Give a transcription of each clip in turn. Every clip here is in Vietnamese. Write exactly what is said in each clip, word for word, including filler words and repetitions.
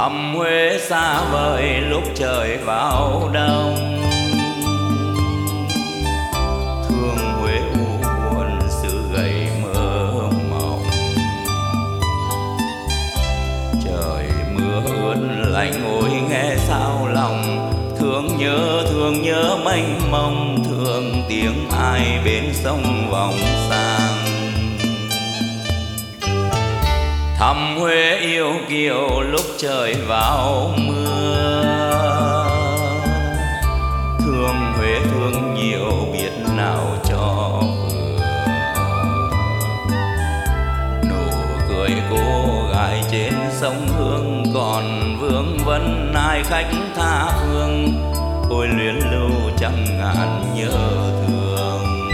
Thăm Huế xa vời lúc trời vào đông. Thương Huế u buồn sự gầy mơ mộng. Trời mưa ướt lạnh ôi nghe sao lòng. Thương nhớ thương nhớ mênh mông. Thương tiếng ai bên sông vòng sang. Thăm Huế yêu kiều lúc trời vào mưa. Thương Huế thương nhiều biết nào cho vừa. Nụ cười cô gái trên sông Hương còn vương vấn ai khách tha phương. Ôi luyến lưu trăm ngàn nhớ thương.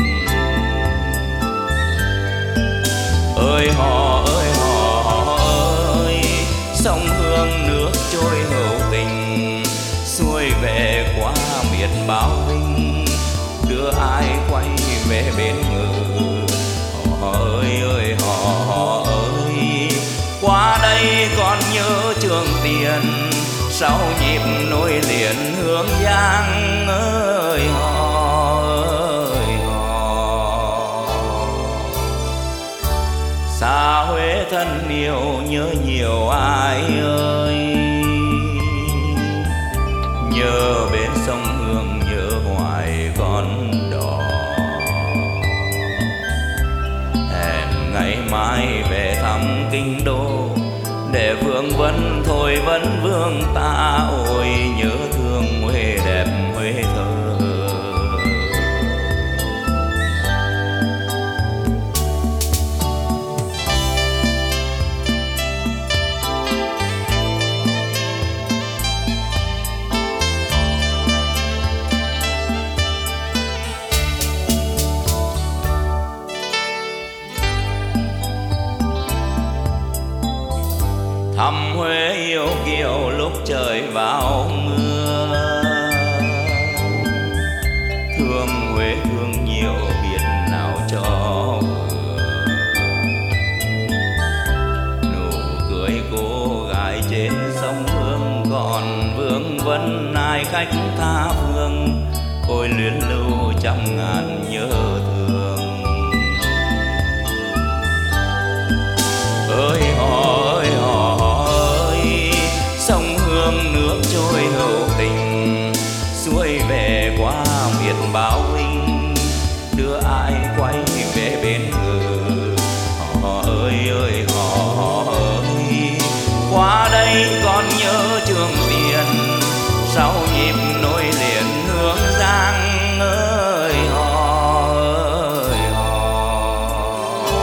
Ơi họ ơi họ ơi, sông Hương nước trôi hữu tình. Xuôi về qua miệt báo vinh, đưa ai quay về bên ngự. Họ ơi ơi họ họ ơi, qua đây còn nhớ Trường Tiền. Sau nhịp nối liền Hương Giang ơi họ ơi họ. Xa Huế thân yêu nhớ nhiều ai ơi. Nhớ bên sông Hương nhớ hoài con đò. Hẹn ngày mai về thăm kinh đô. Để vương vấn thôi vẫn vương ta. Ôi nhớ thương Huế đẹp Huế thơ. Thăm Huế yêu kiều lúc trời vào mưa. Thương Huế thương nhiều biết nào cho vừa. Nụ cười cô gái trên sông Hương còn vương vấn ai khách tha phương. Ôi luyến lưu trăm ngàn nhớ thương. Ơi họ ơi họ nước trôi hữu tình. Xuôi về qua miệt báo vinh, đưa ai quay về bên ngự. Họ ơi ơi họ họ ơi, qua đây còn nhớ Trường Tiền. Sau nhịp nối liền Hương Giang ơi họ ơi họ.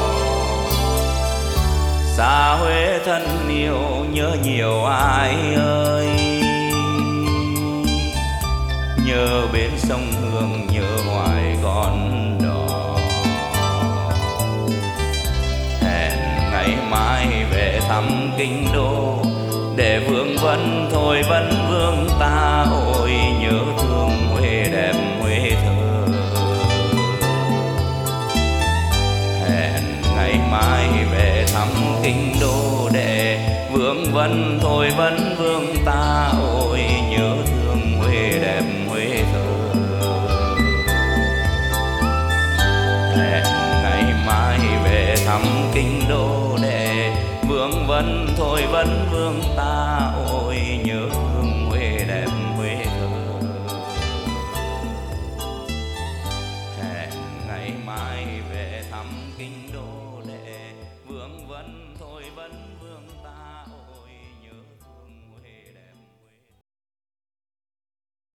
Xa Huế thân yêu nhớ nhiều ai ơi. Nhớ bên sông Hương nhớ hoài con đò. Hẹn ngày mai về thăm kinh đô. Để vương vấn thôi vẫn vương ta. Ôi nhớ thương Huế đẹp Huế thơ. Hẹn ngày mai về thăm kinh đô. Để vương vấn thôi vẫn vương ta. Ôi nhớ thương Huế đẹp Huế thơ. Hẹn ngày mai về thăm kinh đô. Để vương vấn thôi vẫn vương ta. Ôi nhớ